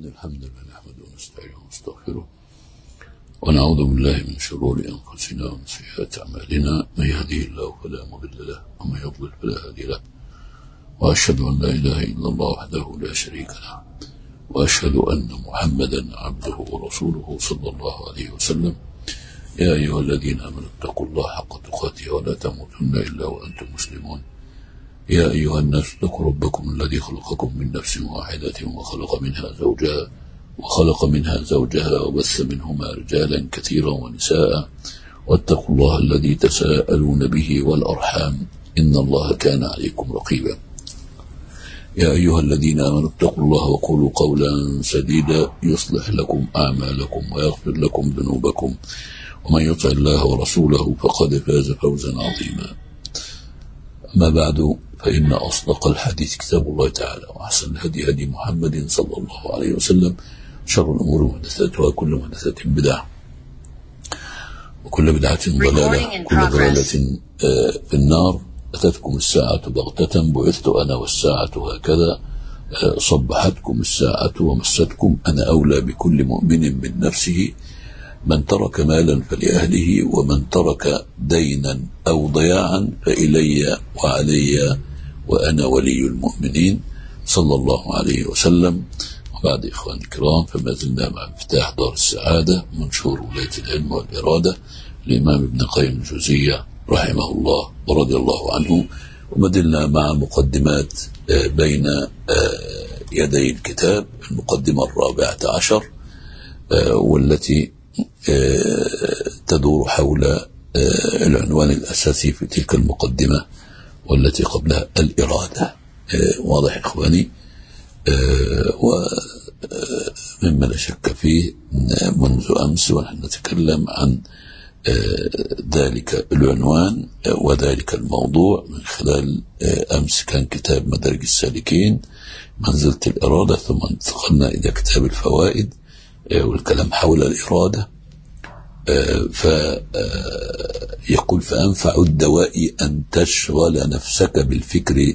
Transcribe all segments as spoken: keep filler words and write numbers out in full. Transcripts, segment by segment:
الحمد لله نحمده ونستعينه ونستغفره ونعوذ بالله من شرور أنفسنا ومن سيئات أعمالنا، من يهديه الله فلا مضل له ومن يضلل فلا هادي له، وأشهد أن لا إله إلا الله وحده لا شريك له، وأشهد أن محمدا عبده ورسوله صلى الله عليه وسلم. يا أيها الذين آمنوا اتقوا الله حق تقاته ولا تموتن إلا وأنتم مسلمون. يا أيها الناس اتقوا ربكم الذي خلقكم من نفس واحدة وخلق منها زوجها وخلق منها زوجها وبث منهما رجالا كثيرا ونساء، واتقوا الله الذي تساءلون به والأرحام إن الله كان عليكم رقيبا. يا أيها الذين آمنوا اتقوا الله وقولوا قولا سديدا يصلح لكم أعمالكم ويغفر لكم ذنوبكم، ومن يطع الله ورسوله فقد فاز فوزا عظيما. أما بعد، فإن أصدق الحديث كتاب الله تعالى، وأحسن الهدي هدي محمد صلى الله عليه وسلم، شر الأمور محدثاتها وكل محدثة بدعة وكل بدعة ضلالة وكل ضلالة في النار. أتتكم الساعة بغتة، بعثت أنا والساعة هكذا، صبحتكم الساعة ومستكم، أنا أولى بكل مؤمن من نفسه، من ترك مالا فلأهله، ومن ترك دينا أو ضياعا فإلي وعلي وأنا ولي المؤمنين صلى الله عليه وسلم. وبعد إخواني الكرام، فما زلنا مع مفتاح دار السعادة، منشور ولاية العلم والإرادة للإمام ابن قيم الجوزية رحمه الله ورضي الله عنه، وما زلنا مع مقدمات بين يدي الكتاب، المقدمة الرابعة عشر والتي تدور حول العنوان الأساسي في تلك المقدمة والتي قبلها الإرادة. واضح إخواني؟ ومما لا شك فيه منذ أمس ونحن نتكلم عن ذلك العنوان وذلك الموضوع من خلال أمس كان كتاب مدارج السالكين منزلة الإرادة، ثم انتقلنا إلى كتاب الفوائد والكلام حول الإرادة. فيقول: فأنفع الدواء أن تشغل نفسك بالفكر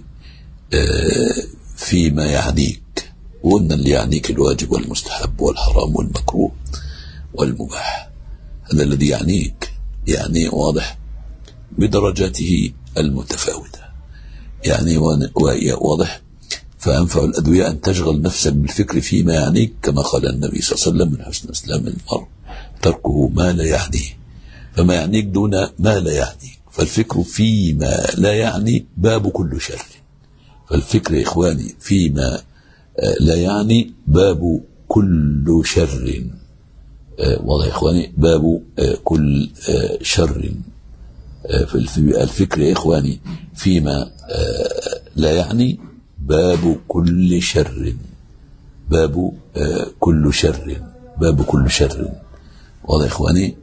فيما يعنيك. وقلنا اللي يعنيك الواجب والمستحب والحرام والمكروه والمباح، هذا الذي يعنيك، يعني واضح بدرجاته المتفاوتة، يعني واضح. فأنفع الأدوية أن تشغل نفسك بالفكر فيما يعنيك، كما قال النبي صلى الله عليه وسلم: من حسن إسلام المرء تركه ما لا يعنيه. فما يعنيك دون ما لا يعنيك، فالفكر فيما لا يعني باب كل شر. فالفكر يا إخواني فيما لا يعني باب كل شر. واضح يا إخواني؟ باب كل شر. الفكر يا إخواني فيما لا يعني باب كل شر، باب كل شر، باب كل شر. واضح يا إخواني؟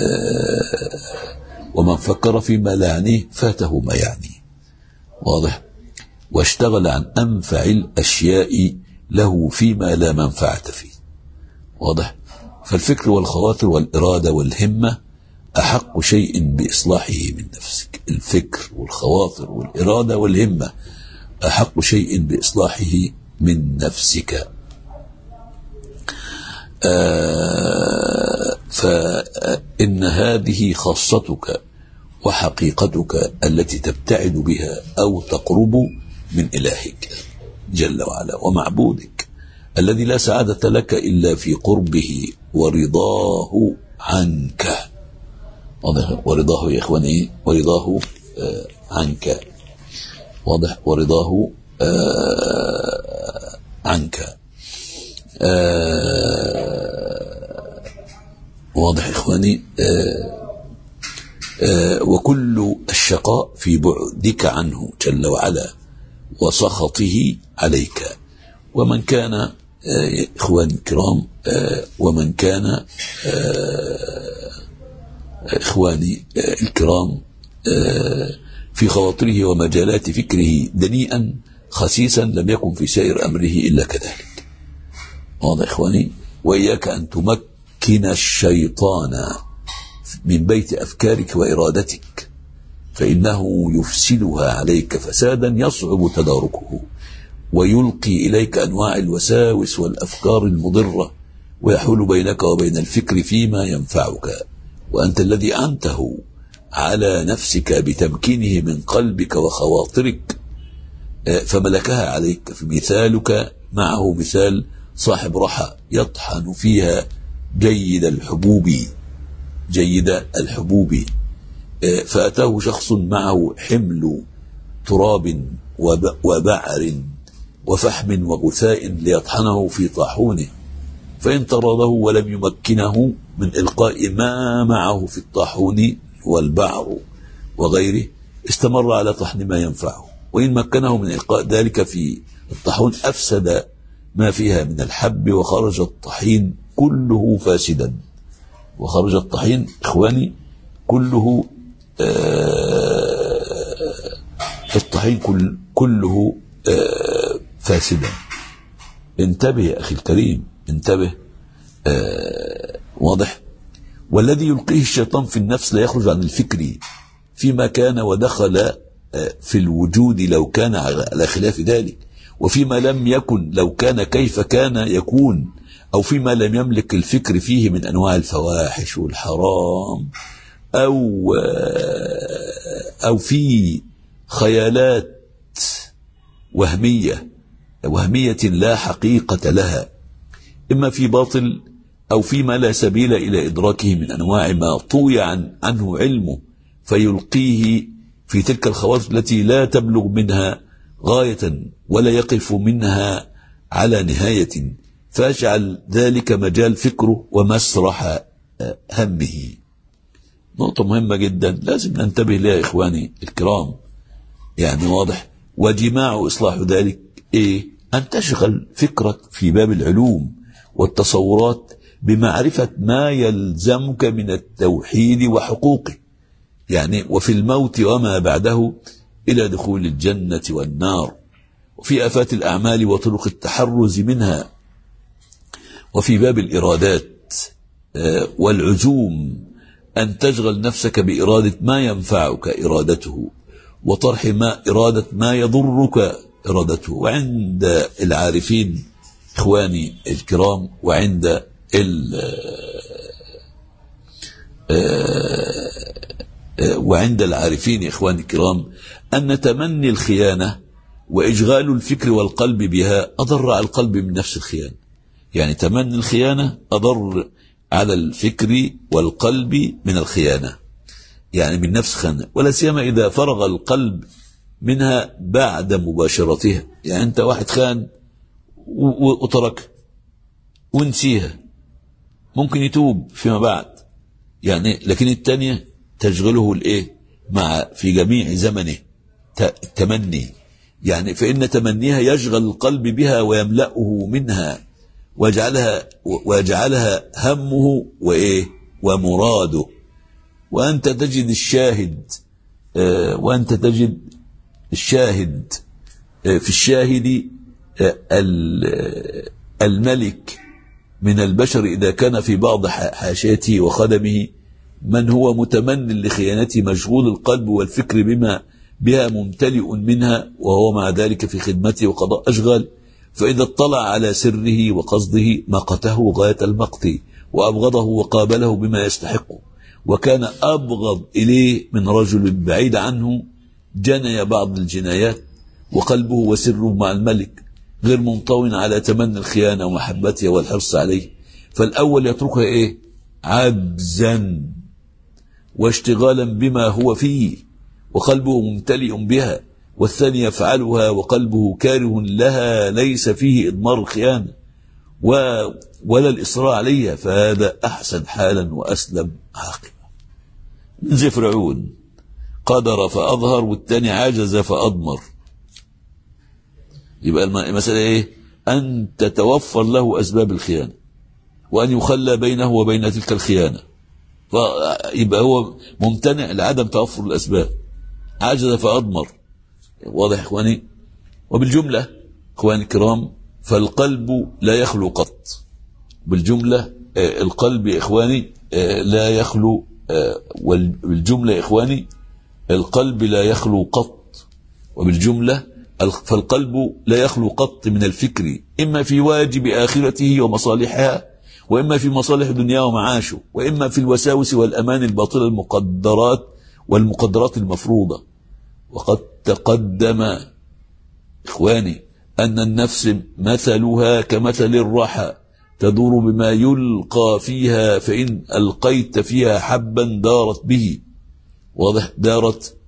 ومن فكر فيما لا يعنيه فاته ما يعنيه. واضح؟ واشتغل عن أنفع الأشياء له فيما لا منفعة فيه. واضح؟ فالفكر والخواطر والإرادة والهمة أحق شيء بإصلاحه من نفسك. الفكر والخواطر والإرادة والهمة أحق شيء بإصلاحه من نفسك. آه فإن هذه خاصتك وحقيقتك التي تبتعد بها أو تقرب من إلهك جل وعلا ومعبودك الذي لا سعادة لك إلا في قربه ورضاه عنك. ورضاه يا إخواني، ورضاه آه عنك. واضح؟ ورضاه آه عنك. آه واضح إخواني؟ آه آه وكل الشقاء في بعدك عنه جل وعلا وسخطه عليك. ومن كان آه إخواني الكرام آه ومن كان آه إخواني آه الكرام آه في خواطره ومجالات فكره دنيئا خسيسا لم يكن في سائر أمره إلا كذلك. واضح إخواني؟ وإياك أن تمكن الشيطان من بيت أفكارك وإرادتك، فإنه يفسدها عليك فسادا يصعب تداركه، ويلقي إليك أنواع الوساوس والأفكار المضرة، ويحول بينك وبين الفكر فيما ينفعك، وأنت الذي أنته على نفسك بتمكينه من قلبك وخواطرك فملكها عليك. فمثالك معه مثال صاحب رحى يطحن فيها جيد الحبوب جيد الحبوب فأتاه شخص معه حمل تراب وبعر وفحم وغثاء ليطحنه في طاحونه، فإن طرده ولم يمكنه من إلقاء ما معه في الطاحون والبعر وغيره استمر على طحن ما ينفعه، وإن مكنه من إلقاء ذلك في الطاحون أفسد ما فيها من الحب وخرج الطحين كله فاسدا. وخرج الطحين إخواني كله آه الطحين كل كله آه فاسدا. انتبه يا أخي الكريم، انتبه. آه واضح. والذي يلقيه الشيطان في النفس لا يخرج عن الفكر فيما كان ودخل آه في الوجود لو كان على خلاف ذلك، وفيما لم يكن لو كان كيف كان يكون، أو فيما لم يملك الفكر فيه من أنواع الفواحش والحرام، أو أو في خيالات وهمية وهمية لا حقيقة لها، إما في باطل أو فيما لا سبيل إلى إدراكه من أنواع ما طوي عن عنه علمه، فيلقيه في تلك الخواطر التي لا تبلغ منها غاية ولا يقف منها على نهاية، فاجعل ذلك مجال فكره ومسرح همه. نقطة مهمة جدا لازم ننتبه لها إخواني الكرام، يعني واضح. وجماع إصلاح ذلك إيه؟ أن تشغل فكرك في باب العلوم والتصورات بمعرفة ما يلزمك من التوحيد وحقوقه، يعني وفي الموت وما بعده إلى دخول الجنة والنار، وفي آفات الأعمال وطرق التحرز منها، وفي باب الإرادات والعزوم أن تشغل نفسك بإرادة ما ينفعك إرادته، وطرح ما إرادة ما يضرك إرادته. وعند العارفين إخواني الكرام، وعند وعند العارفين إخواني الكرام أن تمني الخيانة وإشغال الفكر والقلب بها أضر على القلب من نفس الخيانة. يعني تمني الخيانة أضر على الفكر والقلب من الخيانة، يعني من نفس خانة، ولا سيما إذا فرغ القلب منها بعد مباشرتها. يعني أنت واحد خان وترك ونسيها، ممكن يتوب فيما بعد يعني، لكن الثانية تشغله الإيه مع في جميع زمنه التمني، يعني فإن تمنيها يشغل القلب بها ويملأه منها ويجعلها ويجعلها همه وإيه ومراده. وأنت تجد الشاهد آه وأنت تجد الشاهد آه في الشاهد آه الملك من البشر إذا كان في بعض حاشيته وخدمه من هو متمن لخيانته مشغول القلب والفكر بما بها ممتلئ منها، وهو مع ذلك في خدمته وقضاء أشغال، فإذا اطلع على سره وقصده مقته غاية المقت، وأبغضه وقابله بما يستحقه، وكان أبغض إليه من رجل بعيد عنه جنى بعض الجنايات، وقلبه وسره مع الملك غير منطو على تمني الخيانة ومحبتها والحرص عليه. فالأول يتركها إيه عبزا واشتغالا بما هو فيه وقلبه ممتلئ بها، والثاني يفعلها وقلبه كاره لها ليس فيه إضمار الخيانة ولا الإصرار عليها، فهذا أحسن حالا وأسلم عاقبة. زي فرعون قدر فأظهر والثاني عجز فأضمر. يبقى المسألة إيه؟ أن تتوفر له أسباب الخيانة وأن يخلى بينه وبين تلك الخيانة، فيبقى هو ممتنع لعدم توفر الأسباب، عجز فأضمر. واضح إخواني؟ وبالجملة إخواني الكرام فالقلب لا يخلو قط. بالجملة القلب إخواني لا يخلو، وبالجملة إخواني القلب لا يخلو قط، وبالجملة فالقلب لا يخلو قط من الفكر، إما في واجب آخرته ومصالحها، وإما في مصالح دنياه ومعاشه، وإما في الوساوس والأمان الباطلة المقدرات والمقدرات المفروضة. وقد تقدم إخواني أن النفس مثلها كمثل الرحى تدور بما يلقى فيها، فإن ألقيت فيها حبا دارت به، واضح، دارت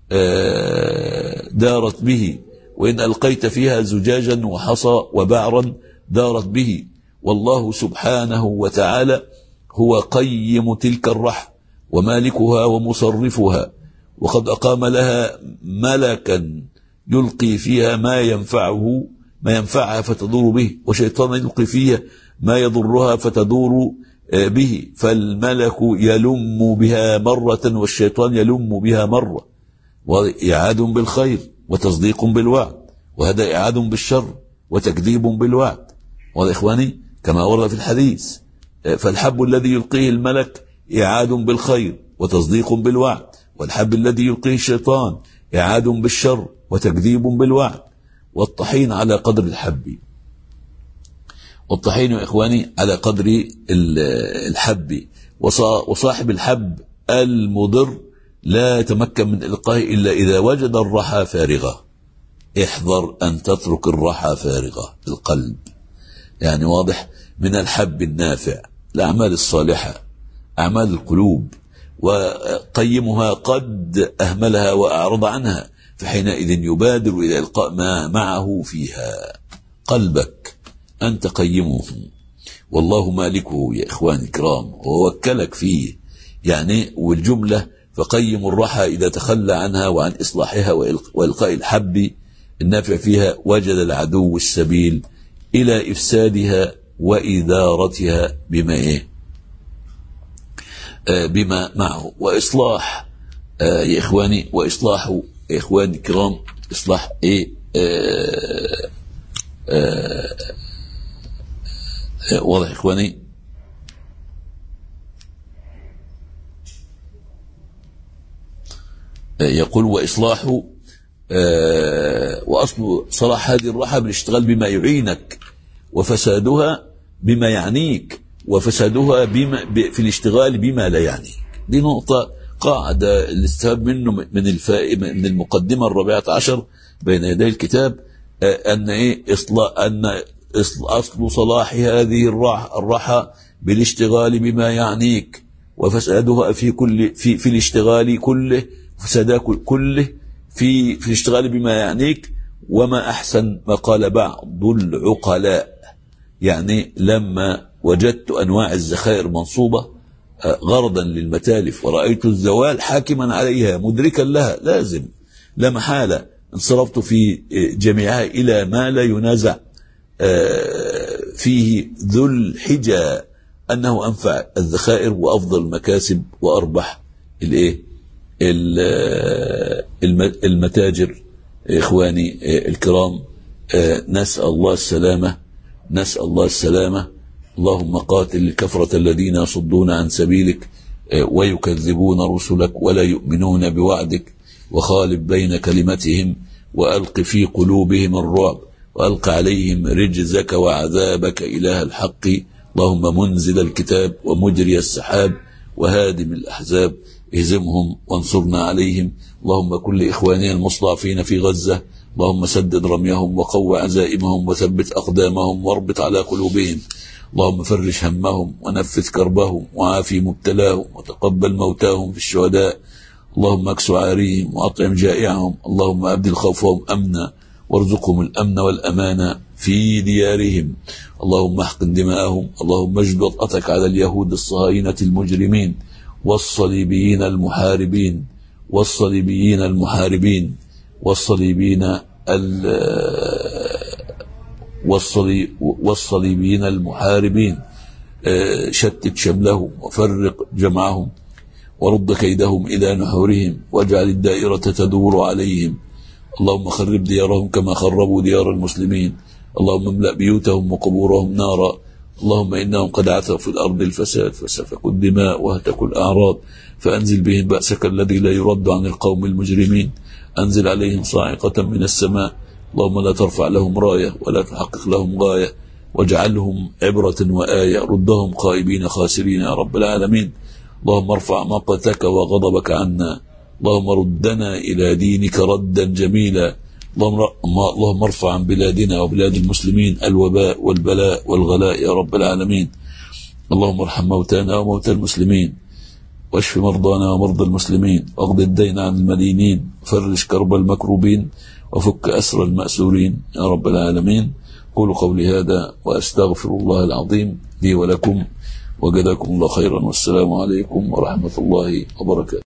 آه دارت به، وإن ألقيت فيها زجاجا وحصى وبعرا دارت به. والله سبحانه وتعالى هو قيم تلك الرحى ومالكها ومصرفها، وقد أقام لها ملكا يلقي فيها ما ينفعه ما ينفعها فتدور به، وشيطانا يلقي فيها ما يضرها فتدور به، فالملك يلم بها مرة والشيطان يلم بها مرة، وإعاد بالخير وتصديق بالوعد، وهذا إعاد بالشر وتكذيب بالوعد. وهذا إخواني كما ورد في الحديث، فالحب الذي يلقيه الملك إعاد بالخير وتصديق بالوعد، والحب الذي يلقيه الشيطان إعاد بالشر وتكذيب بالوعد. والطحين على قدر الحب، والطحين يا إخواني على قدر الحب، وصاحب الحب المضر لا يتمكن من إلقائه إلا إذا وجد الرحى فارغة. احذر أن تترك الرحى فارغة القلب، يعني واضح، من الحب النافع، الأعمال الصالحة، أعمال القلوب، وقيمها قد أهملها وأعرض عنها، فحينئذ يبادر إلى إلقاء ما معه فيها. قلبك أنت قيمه، والله مالكه يا إخواني الكرام، ووكلك فيه، يعني والجملة فقيم الرحى إذا تخلى عنها وعن إصلاحها وإلقاء الحب النافع فيها، وجد العدو السبيل إلى إفسادها وإدارتها بما إيه آه بما معه. وإصلاح آه يا إخواني، وإصلاح يا إخواني الكرام، إصلاح إيه آه آه آه واضح إخواني، آه يقول وإصلاح آه وأصل صلاح هذه الرحى بالاشتغال بما يعينك، وفسادها بما يعنيك، وفسادها بما في الاشتغال بما لا يعنيك. دي نقطة قاعدة الاستفاد منه من الفائدة من المقدمة الرابعة عشر بين يدي الكتاب، آه أن إيه إصلاح أن أصل صلاح هذه الرحى بالاشتغال بما يعنيك، وفسادها في كل في في الاشتغال كله، فسادها كله في في الاشتغال بما يعنيك. وما أحسن ما قال بعض العقلاء، يعني لما وجدت أنواع الذخائر منصوبة غرضا للمتالف، ورأيت الزوال حاكما عليها مدركا لها لازم لا محالة، انصرفت في جميعها إلى ما لا ينازع فيه ذو الحجة أنه أنفع الذخائر وأفضل المكاسب وأربح الإيه المتاجر. إخواني الكرام، نسأل الله السلامة، نسأل الله السلامة. اللهم قاتل الكفرة الذين يصدون عن سبيلك ويكذبون رسلك ولا يؤمنون بوعدك، وخالف بين كلمتهم، وألق في قلوبهم الرعب، وألق عليهم رجزك وعذابك إله الحق. اللهم منزل الكتاب ومجري السحاب وهادم الأحزاب، اهزمهم وانصرنا عليهم. اللهم كل إخواننا المستضعفين في غزة، اللهم سدد رميهم وقو عزائمهم وثبت أقدامهم واربط على قلوبهم. اللهم فرج همهم ونفذ كربهم وعافي مبتلاهم وتقبل موتاهم في الشهداء. اللهم اكس عاريهم وأطعم جائعهم. اللهم أبدل خوفهم أمنا وارزقهم الأمن والأمان في ديارهم. اللهم احقن دماءهم. اللهم اجد وطأتك على اليهود الصهاينة المجرمين والصليبيين المحاربين والصليبيين المحاربين والصليبين والصلي والصليبيين المحاربين. شتت شملهم وفرق جمعهم ورد كيدهم إلى نحورهم، واجعل الدائرة تدور عليهم. اللهم خرب ديارهم كما خربوا ديار المسلمين. اللهم املأ بيوتهم وقبورهم نارا. اللهم إنهم قد عثوا في الأرض الفساد، فسفكوا الدماء وهتكوا الأعراض، فأنزل بهم بأسك الذي لا يرد عن القوم المجرمين. أنزل عليهم صاعقة من السماء. اللهم لا ترفع لهم راية ولا تحقق لهم غاية، واجعلهم عبرة وآية، ردهم خائبين خاسرين يا رب العالمين. اللهم ارفع مقتك وغضبك عنا، اللهم ردنا إلى دينك ردا جميلا. اللهم ارفع عن بلادنا وبلاد المسلمين الوباء والبلاء والغلاء يا رب العالمين. اللهم ارحم موتانا وموتى المسلمين، واشف مرضانا ومرضى المسلمين، واقض الدين عن المدينين، وفرج كرب المكروبين، وفك أسر المأسورين يا رب العالمين. قولوا قولي هذا وأستغفر الله العظيم لي ولكم، وجزاكم الله خيرا، والسلام عليكم ورحمة الله وبركاته.